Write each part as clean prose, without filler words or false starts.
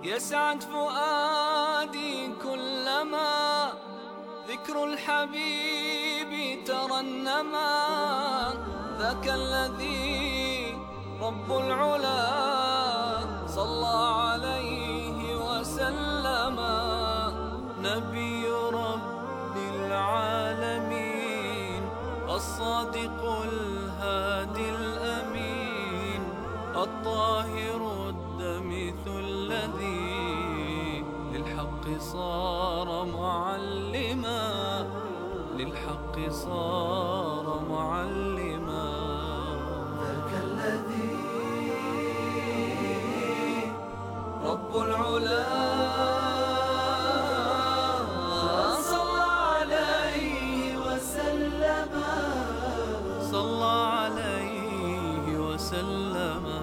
يسعد فؤادي كلما ذكر الحبيب ترنما. ذاك الذي رب العلا صلى عليه وسلم. نبي رب العالمين الصادق الهادي الأمين الطاهر الدمث الذي للحق صار معلما. للحق صار معلما. ذاك الذي رب العلا صلى عليه وسلم. صلى عليه وسلم.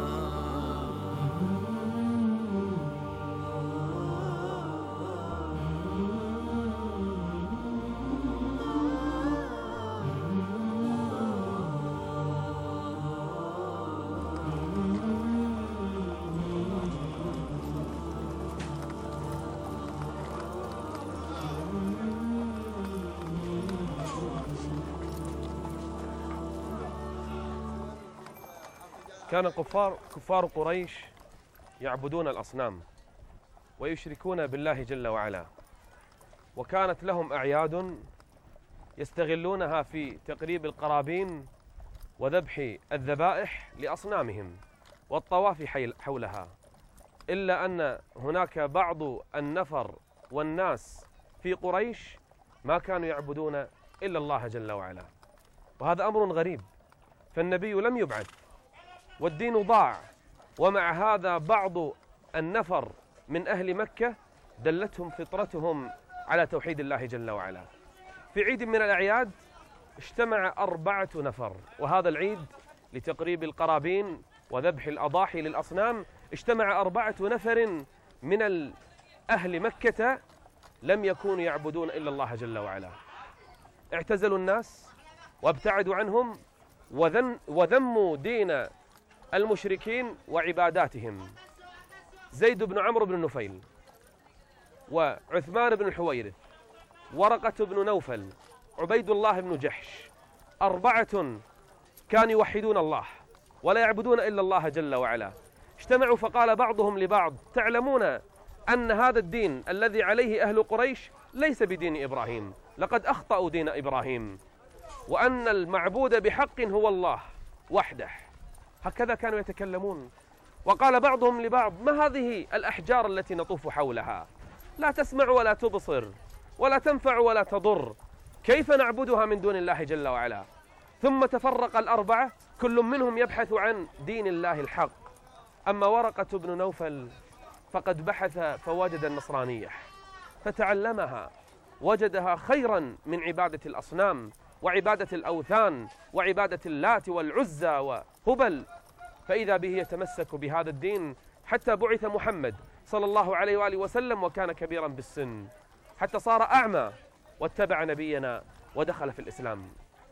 كان كفار قريش يعبدون الأصنام ويشركون بالله جل وعلا، وكانت لهم أعياد يستغلونها في تقريب القرابين وذبح الذبائح لأصنامهم والطواف حولها. إلا أن هناك بعض النفر والناس في قريش ما كانوا يعبدون إلا الله جل وعلا، وهذا أمر غريب، فالنبي لم يبعث والدين ضاع، ومع هذا بعض النفر من أهل مكة دلتهم فطرتهم على توحيد الله جل وعلا. في عيد من الأعياد اجتمع 4 نفر، وهذا العيد لتقريب القرابين وذبح الأضاحي للأصنام. اجتمع 4 نفر من أهل مكة لم يكونوا يعبدون إلا الله جل وعلا، اعتزلوا الناس وابتعدوا عنهم وذموا دين المشركين وعباداتهم. زيد بن عمرو بن نفيل، وعثمان بن الحويرث، ورقة بن نوفل، عبيد الله بن جحش، 4 كانوا يوحدون الله ولا يعبدون إلا الله جل وعلا. اجتمعوا فقال بعضهم لبعض: تعلمون أن هذا الدين الذي عليه أهل قريش ليس بدين إبراهيم، لقد أخطأوا دين إبراهيم، وأن المعبود بحق هو الله وحده. هكذا كانوا يتكلمون. وقال بعضهم لبعض: ما هذه الأحجار التي نطوف حولها؟ لا تسمع ولا تبصر ولا تنفع ولا تضر، كيف نعبدها من دون الله جل وعلا؟ ثم تفرق 4 كل منهم يبحث عن دين الله الحق. أما ورقة بن نوفل فقد بحث فوجد النصرانية فتعلمها، وجدها خيرا من عبادة الأصنام وعبادة الأوثان وعبادة اللات والعزى وهبل، فإذا به يتمسك بهذا الدين حتى بعث محمد صلى الله عليه وآله وسلم، وكان كبيرا بالسن حتى صار أعمى واتبع نبينا ودخل في الإسلام.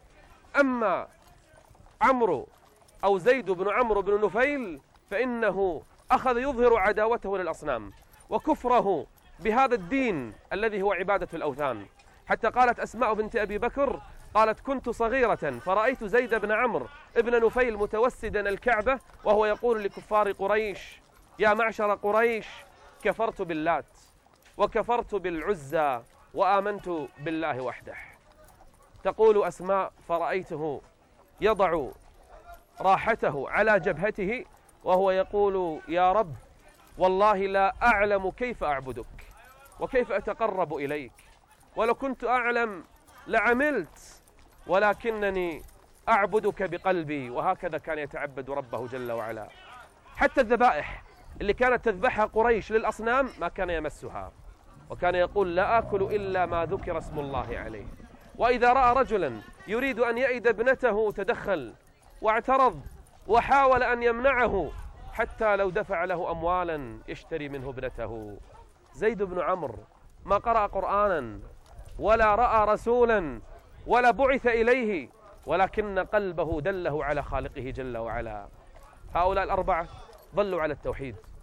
أما عمرو أو زيد بن عمرو بن نفيل فإنه أخذ يظهر عداوته للأصنام وكفره بهذا الدين الذي هو عبادة الأوثان، حتى قالت أسماء بنت أبي بكر قالت: كنت صغيرة فرأيت زيد بن عمرو ابن نفيل متوسدا الكعبة وهو يقول لكفار قريش: يا معشر قريش، كفرت باللات وكفرت بالعزى وآمنت بالله وحده. تقول أسماء: فرأيته يضع راحته على جبهته وهو يقول: يا رب، والله لا أعلم كيف أعبدك وكيف أتقرب إليك، ولو كنت أعلم لعملت، ولكنني أعبدك بقلبي. وهكذا كان يتعبد ربه جل وعلا. حتى الذبائح اللي كانت تذبحها قريش للأصنام ما كان يمسها، وكان يقول: لا آكل إلا ما ذكر اسم الله عليه. وإذا رأى رجلا يريد أن يئد ابنته تدخل واعترض وحاول أن يمنعه حتى لو دفع له أموالا يشتري منه ابنته. زيد بن عمرو ما قرأ قرآنا ولا رأى رسولا ولا بعث إليه، ولكن قلبه دله على خالقه جل وعلا. هؤلاء 4 ظلوا على التوحيد،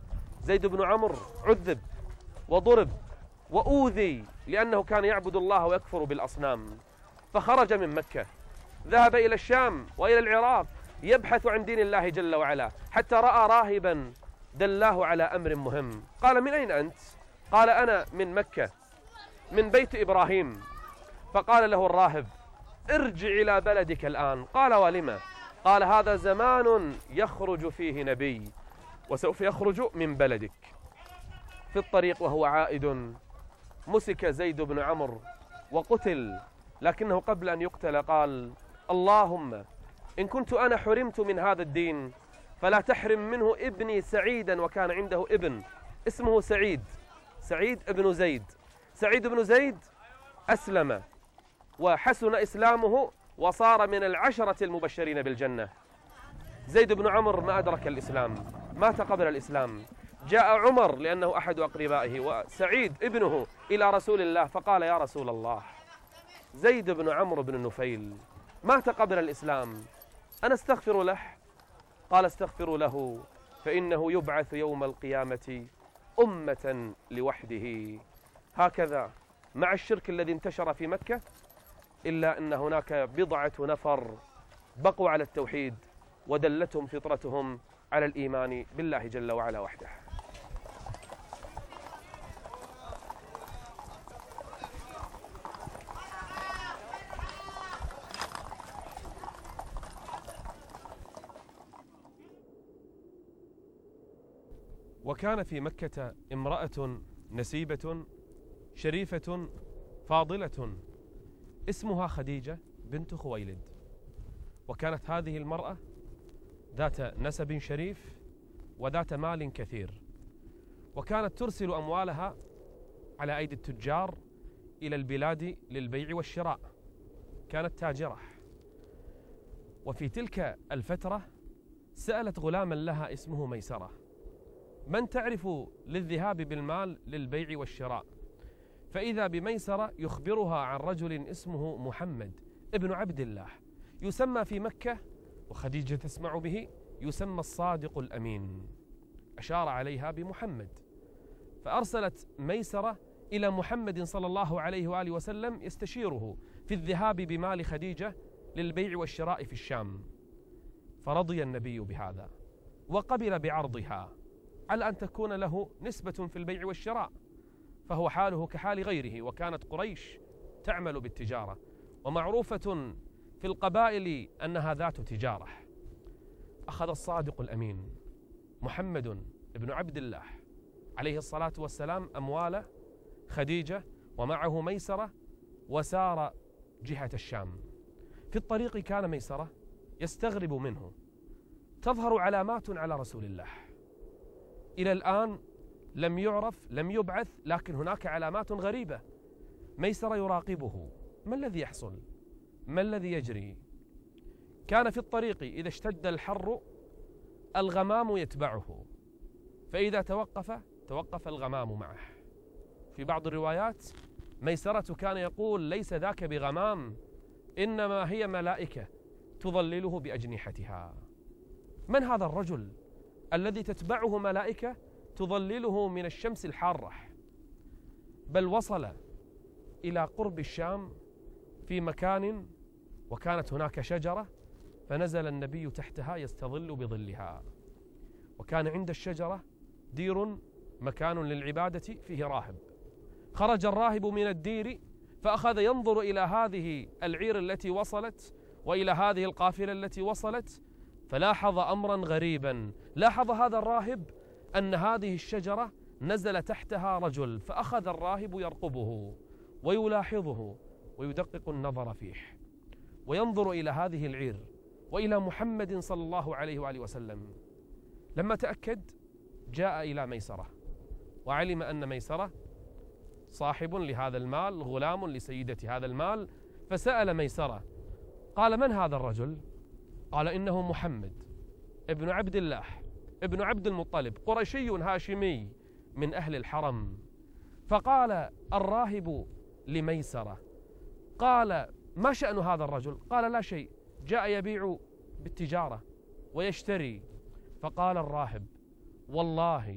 زيد بن عمرو عذب وضرب وأوذي لأنه كان يعبد الله ويكفر بالأصنام، فخرج من مكة، ذهب إلى الشام وإلى العراق يبحث عن دين الله جل وعلا، حتى رأى راهبا دلاه على أمر مهم. قال: من أين أنت؟ قال: أنا من مكة، من بيت إبراهيم. فقال له الراهب: ارجع إلى بلدك الآن. قال: ولما؟ قال: هذا زمان يخرج فيه نبي وسوف يخرج من بلدك. في الطريق وهو عائد مسك زيد بن عمرو وقتل، لكنه قبل أن يقتل قال: اللهم إن كنت أنا حرمت من هذا الدين فلا تحرم منه ابني سعيدا. وكان عنده ابن اسمه سعيد بن زيد. سعيد بن زيد أسلم وحسن إسلامه وصار من العشرة المبشرين بالجنة. زيد بن عمرو ما أدرك الإسلام، مات قبل الإسلام. جاء عمر لأنه أحد أقربائه وسعيد ابنه إلى رسول الله فقال: يا رسول الله، زيد بن عمرو بن النفيل مات قبل الإسلام، أنا استغفر له؟ قال: استغفروا له فإنه يبعث يوم القيامة أمة لوحده. هكذا مع الشرك الذي انتشر في مكة، إلا أن هناك بضعة نفر بقوا على التوحيد ودلتهم فطرتهم على الإيمان بالله جل وعلا وحده. وكان في مكة امرأة نسيبة شريفة فاضلة اسمها خديجة بنت خويلد. وكانت هذه المرأة ذات نسب شريف وذات مال كثير، وكانت ترسل أموالها على أيدي التجار إلى البلاد للبيع والشراء، كانت تاجرة. وفي تلك الفترة سألت غلاما لها اسمه ميسرة: من تعرف للذهاب بالمال للبيع والشراء؟ فإذا بميسرة يخبرها عن رجل اسمه محمد ابن عبد الله، يسمى في مكة وخديجة تسمع به يسمى الصادق الأمين. أشار عليها بمحمد، فأرسلت ميسرة إلى محمد صلى الله عليه وآله وسلم يستشيره في الذهاب بمال خديجة للبيع والشراء في الشام. فرضي النبي بهذا وقبل بعرضها على أن تكون له نسبة في البيع والشراء، فهو حاله كحال غيره. وكانت قريش تعمل بالتجارة ومعروفة في القبائل أنها ذات تجارة. أخذ الصادق الأمين محمد بن عبد الله عليه الصلاة والسلام أموال خديجة ومعه ميسرة وسار جهة الشام. في الطريق كان ميسرة يستغرب منه، تظهر علامات على رسول الله إلى الآن لم يعرف، لم يبعث، لكن هناك علامات غريبة. ميسرة يراقبه، ما الذي يحصل؟ ما الذي يجري؟ كان في الطريق إذا اشتد الحر الغمام يتبعه، فإذا توقف الغمام معه. في بعض الروايات ميسرة كان يقول: ليس ذاك بغمام، إنما هي ملائكة تظلله بأجنحتها. من هذا الرجل الذي تتبعه ملائكة تظلله من الشمس الحارة؟ بل وصل إلى قرب الشام في مكان وكانت هناك شجرة، فنزل النبي تحتها يستظل بظلها. وكان عند الشجرة دير مكان للعبادة فيه راهب. خرج الراهب من الدير فأخذ ينظر إلى هذه العير التي وصلت وإلى هذه القافلة التي وصلت، فلاحظ أمرا غريبا. لاحظ هذا الراهب أن هذه الشجرة نزل تحتها رجل، فأخذ الراهب يرقبه ويلاحظه ويدقق النظر فيه وينظر إلى هذه العير وإلى محمد صلى الله عليه وآله وسلم. لما تأكد جاء إلى ميسرة وعلم أن ميسرة صاحب لهذا المال، غلام لسيدة هذا المال، فسأل ميسرة قال: من هذا الرجل؟ قال: إنه محمد ابن عبد الله ابن عبد المطلب، قرشي هاشمي من أهل الحرم. فقال الراهب لميسرة، قال: ما شأن هذا الرجل؟ قال: لا شيء، جاء يبيع بالتجارة ويشتري. فقال الراهب: والله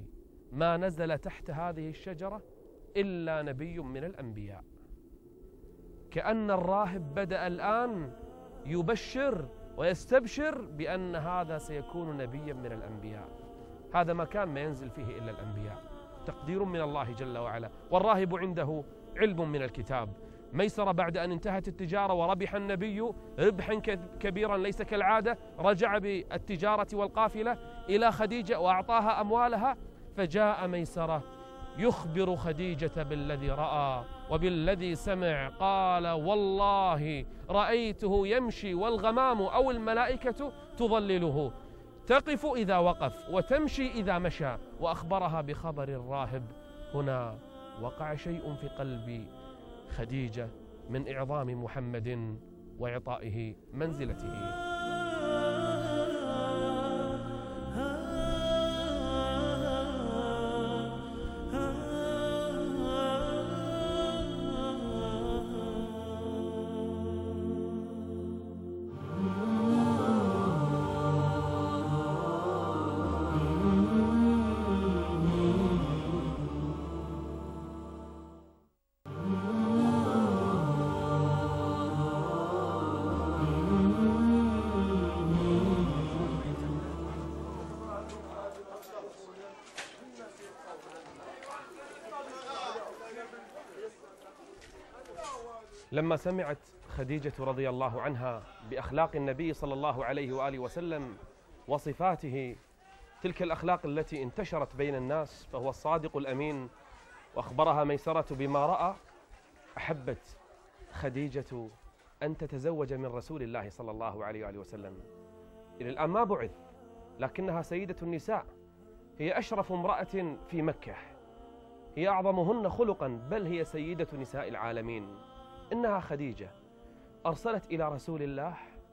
ما نزل تحت هذه الشجرة إلا نبي من الأنبياء. كأن الراهب بدأ الآن يبشر ويستبشر بأن هذا سيكون نبيا من الأنبياء. هذا مكان ما ينزل فيه إلا الأنبياء، تقدير من الله جل وعلا. والراهب عنده علم من الكتاب. ميسرة بعد أن انتهت التجارة وربح النبي ربحا كبيرا ليس كالعادة، رجع بالتجارة والقافلة إلى خديجة وأعطاها أموالها، فجاء ميسرة يخبر خديجة بالذي رأى وبالذي سمع. قال: والله رأيته يمشي والغمام أو الملائكة تظلله، تقف إذا وقف وتمشي إذا مشى. وأخبرها بخبر الراهب. هنا وقع شيء في قلب خديجة من إعظام محمد وإعطائه منزلته. لما سمعت خديجة رضي الله عنها بأخلاق النبي صلى الله عليه وآله وسلم وصفاته، تلك الأخلاق التي انتشرت بين الناس، فهو الصادق الأمين، وأخبرها ميسرة بما رأى، أحبت خديجة أن تتزوج من رسول الله صلى الله عليه وآله وسلم. إلى الآن ما بعث، لكنها سيدة النساء، هي أشرف امرأة في مكة، هي أعظمهن خلقا، بل هي سيدة نساء العالمين. إنها خديجة أرسلت إلى رسول الله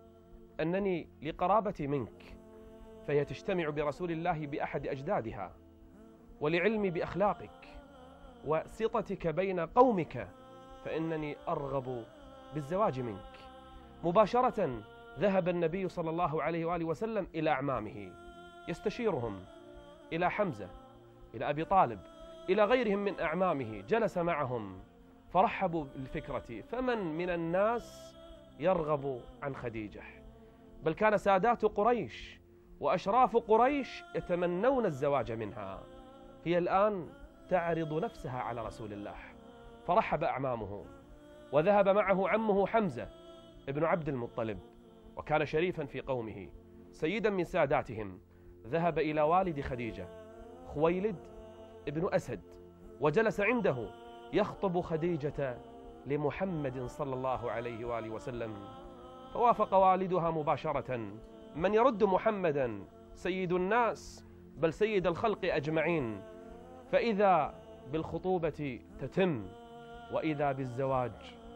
أنني لقرابتي منك، فهي تجتمع برسول الله بأحد أجدادها، ولعلمي بأخلاقك وسطتك بين قومك، فإنني أرغب بالزواج منك. مباشرة ذهب النبي صلى الله عليه وآله وسلم إلى أعمامه يستشيرهم، إلى حمزة، إلى أبي طالب، إلى غيرهم من أعمامه، جلس معهم فرحبوا بالفكرة. فمن من الناس يرغب عن خديجة؟ بل كان سادات قريش وأشراف قريش يتمنون الزواج منها. هي الآن تعرض نفسها على رسول الله، فرحب أعمامه، وذهب معه عمه حمزة ابن عبد المطلب، وكان شريفا في قومه سيدا من ساداتهم. ذهب إلى والد خديجة خويلد ابن أسد، وجلس عنده يخطب خديجة لمحمد صلى الله عليه وآله وسلم. فوافق والدها مباشرة: من يرد محمدا سيد الناس، بل سيد الخلق أجمعين. فإذا بالخطوبة تتم، وإذا بالزواج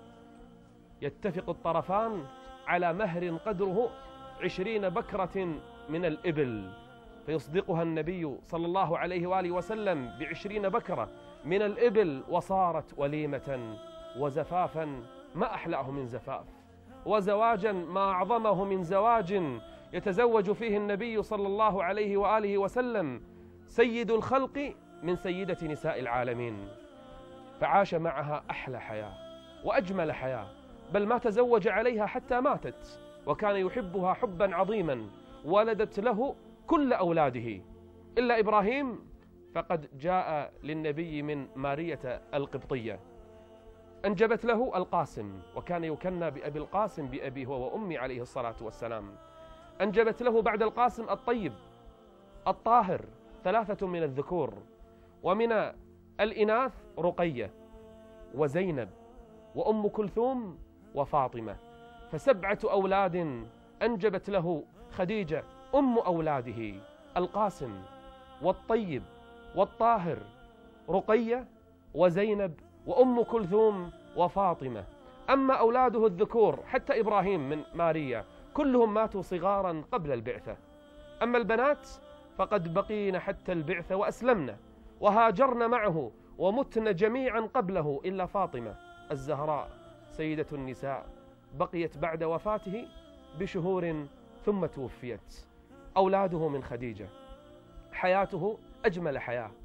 يتفق الطرفان على مهر قدره 20 بكرة من الإبل، فيصدقها النبي صلى الله عليه وآله وسلم ب20 بكرة من الإبل، وصارت وليمة وزفافا ما أحلاه من زفاف، وزواجا ما أعظمه من زواج يتزوج فيه النبي صلى الله عليه وآله وسلم سيد الخلق من سيدة نساء العالمين. فعاش معها أحلى حياة وأجمل حياة، بل ما تزوج عليها حتى ماتت، وكان يحبها حبا عظيما. ولدت له كل أولاده إلا إبراهيم، فقد جاء للنبي من مارية القبطية، أنجبت له القاسم، وكان يكنى بأبي القاسم بأبي هو وأمي عليه الصلاة والسلام. أنجبت له بعد القاسم الطيب الطاهر 3 من الذكور، ومن الإناث رقية وزينب وأم كلثوم وفاطمة، ف7 أولاد أنجبت له خديجة أم أولاده: القاسم والطيب والطاهر، رقية وزينب وأم كلثوم وفاطمة. أما أولاده الذكور حتى إبراهيم من ماريا كلهم ماتوا صغارا قبل البعثة. أما البنات فقد بقين حتى البعثة وأسلمن وهاجرن معه، ومتن جميعا قبله إلا فاطمة الزهراء سيدة النساء، بقيت بعد وفاته بشهور ثم توفيت. أولاده من خديجة، حياته أجمل حياة،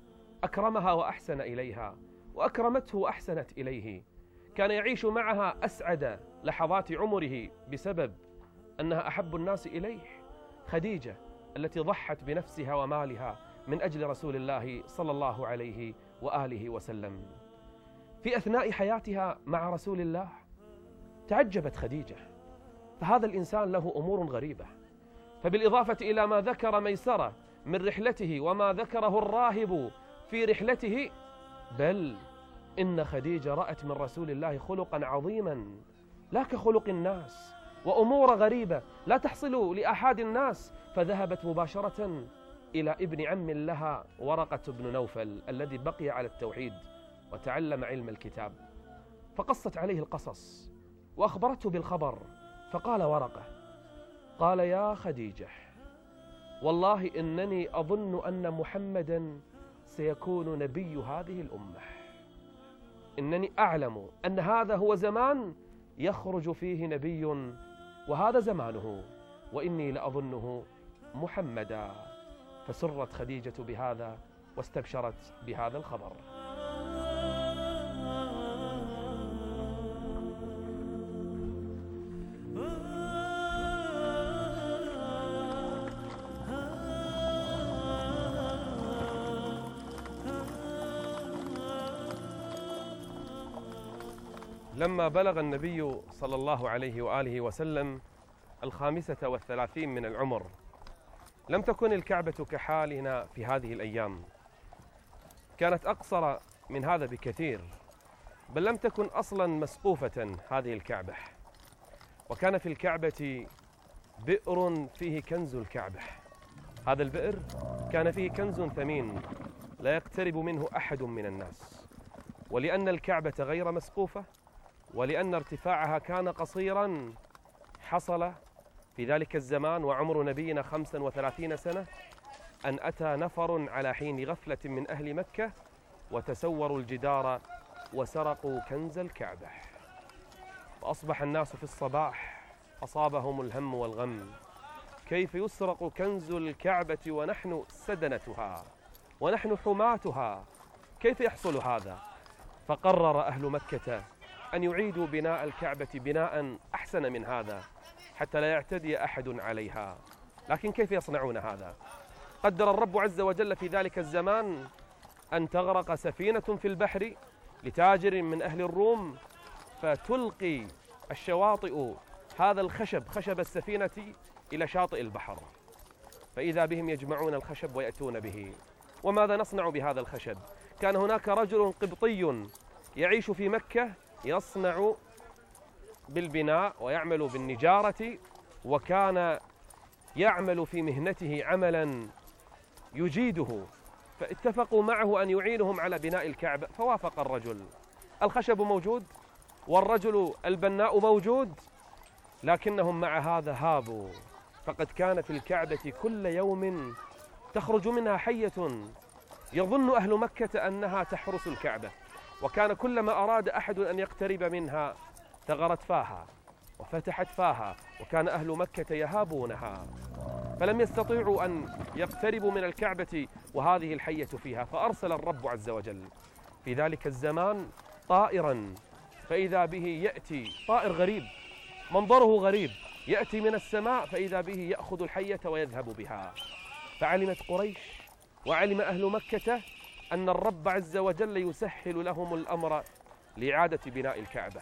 أكرمها وأحسن إليها، وأكرمته وأحسنت إليه. كان يعيش معها أسعد لحظات عمره بسبب أنها أحب الناس إليه. خديجة التي ضحت بنفسها ومالها من أجل رسول الله صلى الله عليه وآله وسلم. في أثناء حياتها مع رسول الله تعجبت خديجة، فهذا الإنسان له أمور غريبة. فبالإضافة إلى ما ذكر ميسرة من رحلته وما ذكره الراهب في رحلته، بل إن خديجة رأت من رسول الله خلقا عظيما لا كخلق الناس، وأمور غريبة لا تحصل لأحد الناس، فذهبت مباشرة إلى ابن عم لها ورقة بن نوفل الذي بقي على التوحيد وتعلم علم الكتاب، فقصت عليه القصص وأخبرته بالخبر. فقال ورقة، قال: يا خديجة، والله إنني أظن أن محمدا سيكون نبي هذه الأمة، إنني أعلم أن هذا هو زمان يخرج فيه نبي وهذا زمانه، وإني لأظنه محمدا. فسرت خديجة بهذا واستبشرت بهذا الخبر. لما بلغ النبي صلى الله عليه وآله وسلم 35 من العمر، لم تكن الكعبة كحالنا في هذه الأيام، كانت أقصر من هذا بكثير، بل لم تكن أصلا مسقوفة هذه الكعبة. وكان في الكعبة بئر فيه كنز الكعبة. هذا البئر كان فيه كنز ثمين لا يقترب منه أحد من الناس. ولأن الكعبة غير مسقوفة، ولأن ارتفاعها كان قصيرا، حصل في ذلك الزمان وعمر نبينا 35 سنة أن أتى نفر على حين غفلة من أهل مكة وتسوروا الجدار وسرقوا كنز الكعبة. فأصبح الناس في الصباح أصابهم الهم والغم، كيف يسرق كنز الكعبة ونحن سدنتها ونحن حماتها، كيف يحصل هذا؟ فقرر أهل مكة أن يعيدوا بناء الكعبة بناء أحسن من هذا حتى لا يعتدي أحد عليها. لكن كيف يصنعون هذا؟ قدر الرب عز وجل في ذلك الزمان أن تغرق سفينة في البحر لتاجر من أهل الروم، فتلقي الشواطئ هذا الخشب، خشب السفينة، إلى شاطئ البحر، فإذا بهم يجمعون الخشب ويأتون به. وماذا نصنع بهذا الخشب؟ كان هناك رجل قبطي يعيش في مكة يصنع بالبناء ويعمل بالنجارة، وكان يعمل في مهنته عملا يجيده، فاتفقوا معه أن يعينهم على بناء الكعبة، فوافق الرجل. الخشب موجود والرجل البناء موجود، لكنهم مع هذا هابوا، فقد كان في الكعبة كل يوم تخرج منها حية يظن أهل مكة أنها تحرس الكعبة، وكان كلما أراد أحد أن يقترب منها ثغرت فاها وفتحت فاها، وكان أهل مكة يهابونها، فلم يستطيعوا أن يقتربوا من الكعبة وهذه الحية فيها. فأرسل الرب عز وجل في ذلك الزمان طائرا، فإذا به يأتي طائر غريب منظره غريب، يأتي من السماء، فإذا به يأخذ الحية ويذهب بها. فعلمت قريش وعلم أهل مكة أن الرب عز وجل يسهل لهم الأمر لإعادة بناء الكعبة،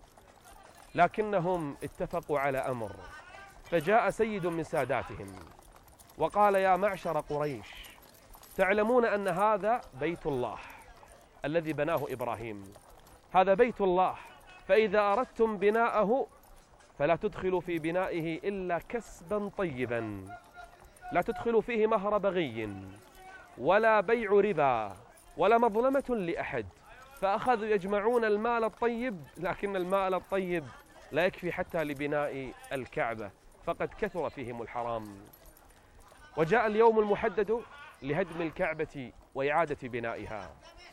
لكنهم اتفقوا على أمر. فجاء سيد من ساداتهم وقال: يا معشر قريش، تعلمون أن هذا بيت الله الذي بناه إبراهيم، هذا بيت الله، فإذا أردتم بناءه فلا تدخلوا في بنائه إلا كسبا طيبا، لا تدخلوا فيه مهر بغي ولا بيع ربا ولا مظلمة لأحد. فأخذوا يجمعون المال الطيب، لكن المال الطيب لا يكفي حتى لبناء الكعبة، فقد كثر فيهم الحرام. وجاء اليوم المحدد لهدم الكعبة وإعادة بنائها.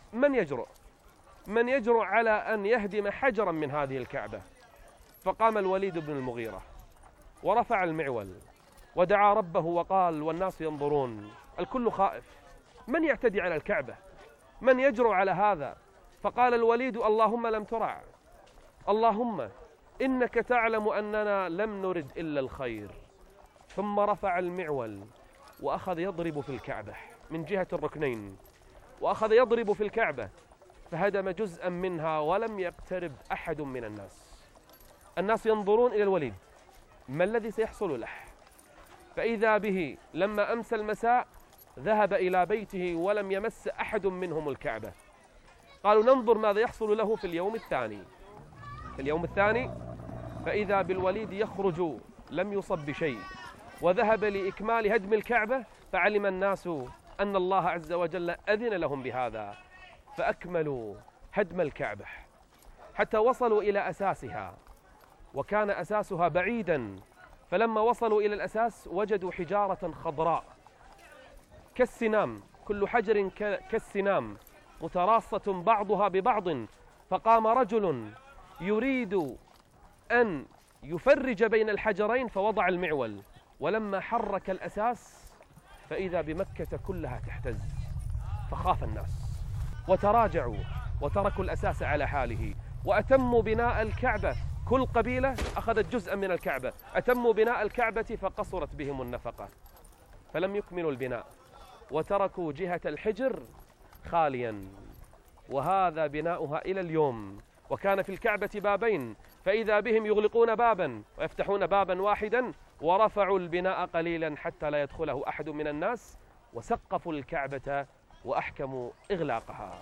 من يجرؤ على أن يهدم حجرا من هذه الكعبة؟ فقام الوليد بن المغيرة ورفع المعول ودعا ربه وقال والناس ينظرون، الكل خائف، من يعتدي على الكعبة؟ من يجرؤ على هذا؟ فقال الوليد: اللهم لم ترع، اللهم إنك تعلم أننا لم نرد إلا الخير. ثم رفع المعول وأخذ يضرب في الكعبة من جهة الركنين، وأخذ يضرب في الكعبة فهدم جزءا منها ولم يقترب أحد من الناس. الناس ينظرون إلى الوليد ما الذي سيحصل له، فإذا به لما أمسى المساء ذهب إلى بيته ولم يمس أحد منهم الكعبة. قالوا: ننظر ماذا يحصل له في اليوم الثاني. في اليوم الثاني فإذا بالوليد يخرج لم يصب بشيء، وذهب لإكمال هدم الكعبة، فعلم الناس أن الله عز وجل أذن لهم بهذا، فأكملوا هدم الكعبة حتى وصلوا إلى أساسها، وكان أساسها بعيدا. فلما وصلوا إلى الأساس وجدوا حجارة خضراء كالسنام، كل حجر كالسنام متراصة بعضها ببعض. فقام رجل يريد أن يفرج بين الحجرين فوضع المعول، ولما حرك الأساس فإذا بمكة كلها تهتز، فخاف الناس وتراجعوا وتركوا الأساس على حاله وأتموا بناء الكعبة. كل قبيلة أخذت جزءا من الكعبة، أتموا بناء الكعبة فقصرت بهم النفقة، فلم يكملوا البناء وتركوا جهة الحجر خاليا، وهذا بناؤها إلى اليوم. وكان في الكعبة بابين، فإذا بهم يغلقون بابا ويفتحون بابا واحدا، ورفعوا البناء قليلا حتى لا يدخله أحد من الناس، وسقفوا الكعبة وأحكموا إغلاقها.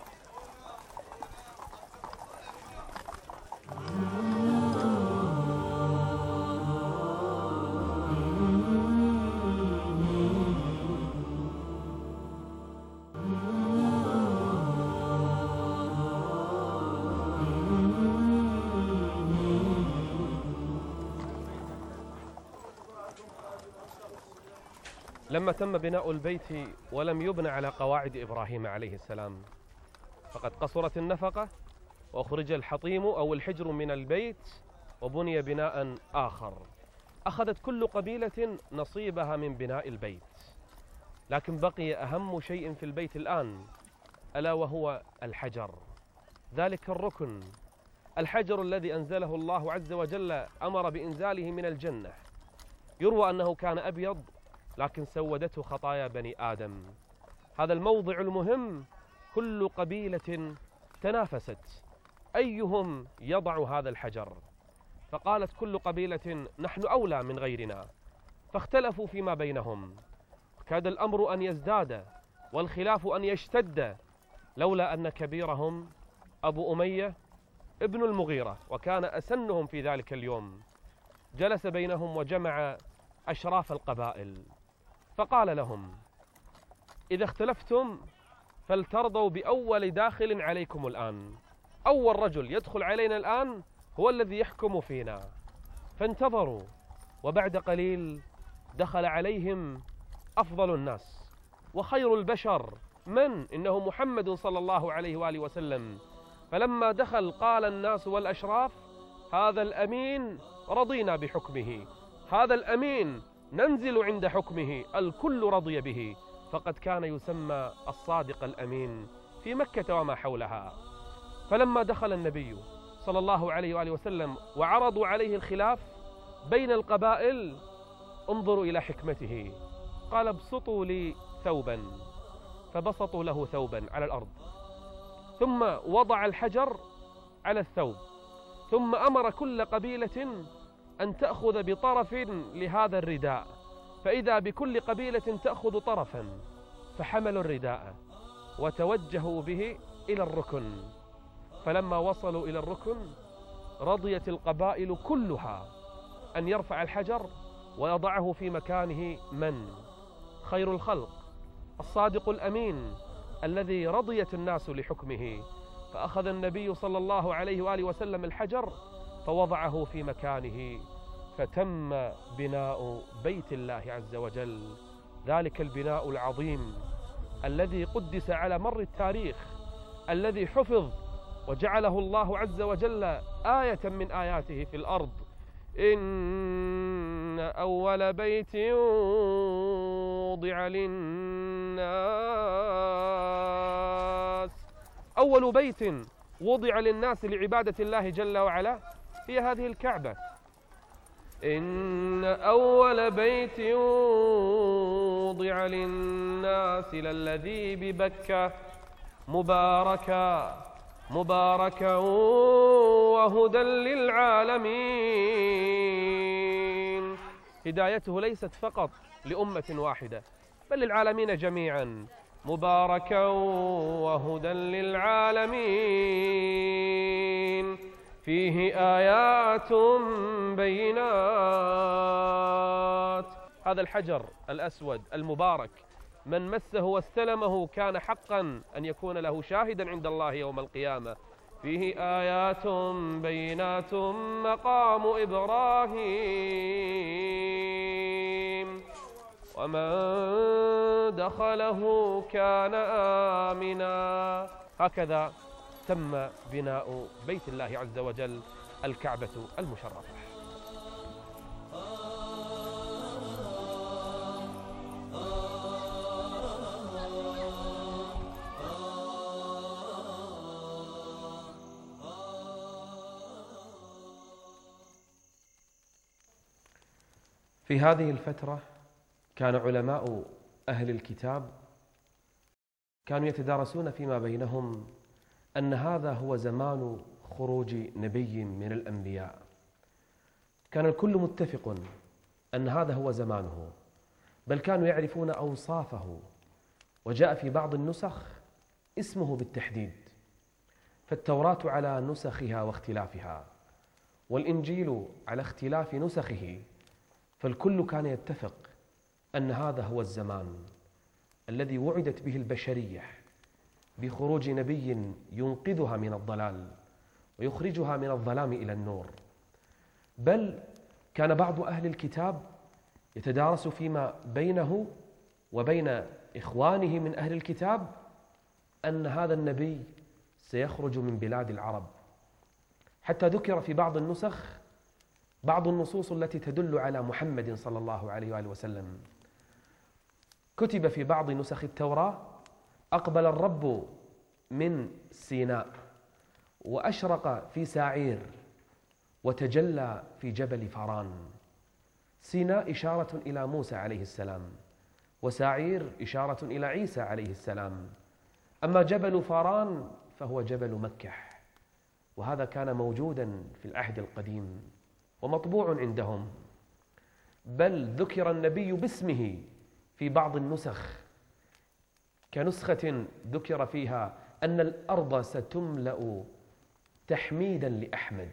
لما تم بناء البيت ولم يبنى على قواعد إبراهيم عليه السلام، فقد قصرت النفقة وأخرج الحطيم أو الحجر من البيت وبني بناء آخر. أخذت كل قبيلة نصيبها من بناء البيت، لكن بقي أهم شيء في البيت الآن، ألا وهو الحجر، ذلك الركن، الحجر الذي أنزله الله عز وجل، أمر بإنزاله من الجنة. يروى أنه كان أبيض لكن سودته خطايا بني آدم. هذا الموضع المهم كل قبيلة تنافست أيهم يضع هذا الحجر، فقالت كل قبيلة نحن أولى من غيرنا، فاختلفوا فيما بينهم. كاد الأمر أن يزداد والخلاف أن يشتد، لولا أن كبيرهم أبو أمية ابن المغيرة، وكان أسنهم في ذلك اليوم، جلس بينهم وجمع أشراف القبائل، فقال لهم: إذا اختلفتم فلترضوا بأول داخل عليكم الآن، أول رجل يدخل علينا الآن هو الذي يحكم فينا. فانتظروا، وبعد قليل دخل عليهم أفضل الناس وخير البشر، من؟ إنه محمد صلى الله عليه وآله وسلم. فلما دخل قال الناس والأشراف: هذا الأمين رضينا بحكمه، هذا الأمين ننزل عند حكمه، الكل رضي به، فقد كان يسمى الصادق الأمين في مكة وما حولها. فلما دخل النبي صلى الله عليه وآله وسلم وعرضوا عليه الخلاف بين القبائل، انظروا إلى حكمته، قال: ابسطوا لي ثوبا، فبسطوا له ثوبا على الأرض، ثم وضع الحجر على الثوب، ثم أمر كل قبيلة أن تأخذ بطرف لهذا الرداء، فإذا بكل قبيلة تأخذ طرفا، فحملوا الرداء وتوجهوا به إلى الركن. فلما وصلوا إلى الركن رضيت القبائل كلها أن يرفع الحجر ويضعه في مكانه من؟ خير الخلق، الصادق الأمين الذي رضيت الناس لحكمه. فأخذ النبي صلى الله عليه وآله وسلم الحجر فوضعه في مكانه، فتم بناء بيت الله عز وجل، ذلك البناء العظيم الذي قدس على مر التاريخ، الذي حفظ وجعله الله عز وجل آية من آياته في الأرض. إن أول بيت وضع للناس أول بيت وضع للناس لعبادة الله جل وعلا هي هذه الكعبة. إن أول بيت وضع للناس للذي ببكة مباركا وهدى للعالمين. هدايته ليست فقط لأمة واحدة بل للعالمين جميعا. مباركا وهدى للعالمين فيه آيات بينات. هذا الحجر الأسود المبارك من مسه واستلمه كان حقا أن يكون له شاهدا عند الله يوم القيامة. فيه آيات بينات مقام إبراهيم ومن دخله كان آمنا. هكذا تم بناء بيت الله عز وجل الكعبة المشرفة. في هذه الفترة كان علماء أهل الكتاب كانوا يتدارسون فيما بينهم أن هذا هو زمان خروج نبي من الأنبياء. كان الكل متفق أن هذا هو زمانه، بل كانوا يعرفون أوصافه، وجاء في بعض النسخ اسمه بالتحديد. فالتوراة على نسخها واختلافها، والإنجيل على اختلاف نسخه، فالكل كان يتفق أن هذا هو الزمان الذي وعدت به البشرية بخروج نبي ينقذها من الضلال ويخرجها من الظلام إلى النور. بل كان بعض أهل الكتاب يتدارس فيما بينه وبين إخوانه من أهل الكتاب أن هذا النبي سيخرج من بلاد العرب، حتى ذكر في بعض النسخ بعض النصوص التي تدل على محمد صلى الله عليه وآله وسلم. كتب في بعض نسخ التوراة: أقبل الرب من سيناء وأشرق في ساعير وتجلى في جبل فاران. سيناء إشارة إلى موسى عليه السلام، وساعير إشارة إلى عيسى عليه السلام. أما جبل فاران فهو جبل مكة، وهذا كان موجودا في العهد القديم ومطبوع عندهم. بل ذكر النبي باسمه في بعض النسخ، كنسخة ذكر فيها أن الأرض ستملأ تحميدا لأحمد،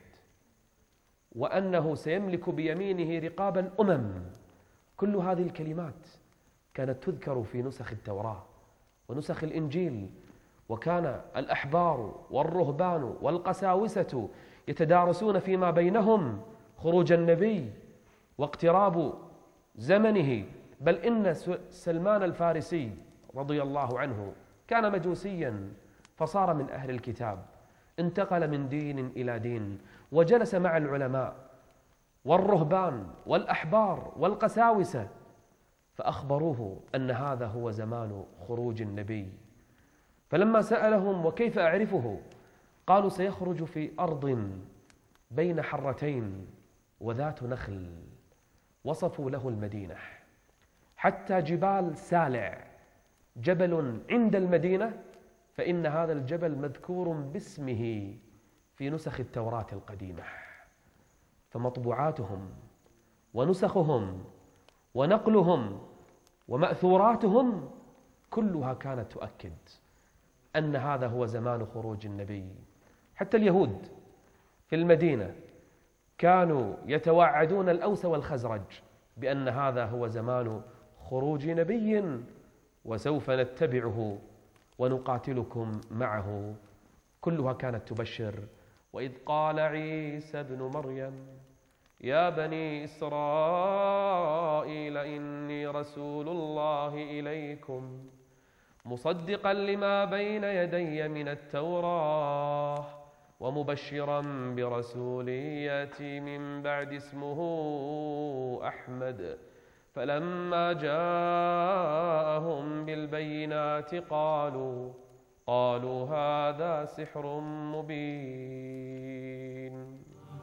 وأنه سيملك بيمينه رقاب الأمم. كل هذه الكلمات كانت تذكر في نسخ التوراة ونسخ الإنجيل. وكان الأحبار والرهبان والقساوسة يتدارسون فيما بينهم خروج النبي واقتراب زمنه. بل إن سلمان الفارسي رضي الله عنه كان مجوسيا فصار من أهل الكتاب، انتقل من دين إلى دين، وجلس مع العلماء والرهبان والأحبار والقساوسة، فأخبروه أن هذا هو زمان خروج النبي. فلما سألهم: وكيف أعرفه؟ قالوا: سيخرج في أرض بين حرتين وذات نخل. وصفوا له المدينة، حتى جبال سالع، جبل عند المدينة، فإن هذا الجبل مذكور باسمه في نسخ التوراة القديمة. فمطبوعاتهم ونسخهم ونقلهم ومأثوراتهم كلها كانت تؤكد أن هذا هو زمان خروج النبي. حتى اليهود في المدينة كانوا يتوعدون الأوس والخزرج بأن هذا هو زمان خروج نبي وسوف نتبعه ونقاتلكم معه. كلها كانت تبشر. وإذ قال عيسى ابن مريم: يا بني إسرائيل إني رسول الله إليكم مصدقا لما بين يدي من التوراة ومبشرا برسول يأتي من بعد اسمه أحمد. فلما جاءهم بالبينات قالوا هذا سحر مبين.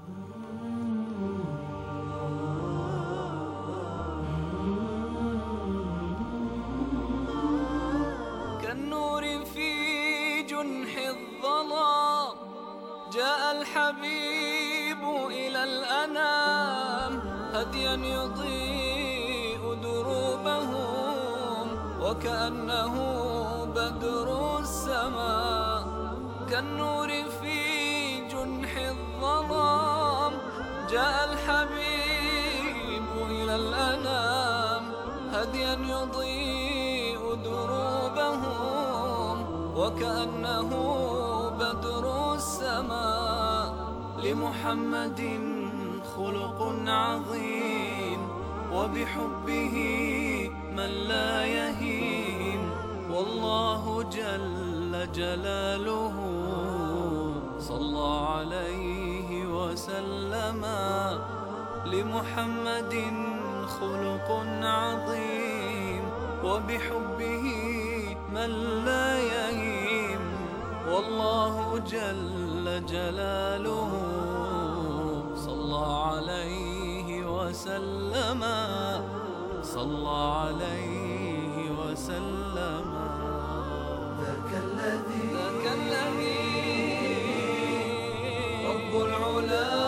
كالنور في جنح الظلام جاء الحبيب إلى الأنام هديا يضيء دروبهم وكأنه بدر السماء. كالنور في جنح الظلام جاء الحبيب إلى الأنام هديا يضيء دروبهم وكأنه بدر السماء. لمحمد خلق عظيم وبحبه من لا يهيم والله جل جلاله صلى عليه وسلم. لمحمد خلق عظيم وبحبه من لا يهيم والله جل جلاله صلى عليه وسلم. صلى عليه وسلم. ذاك الذي رب العلا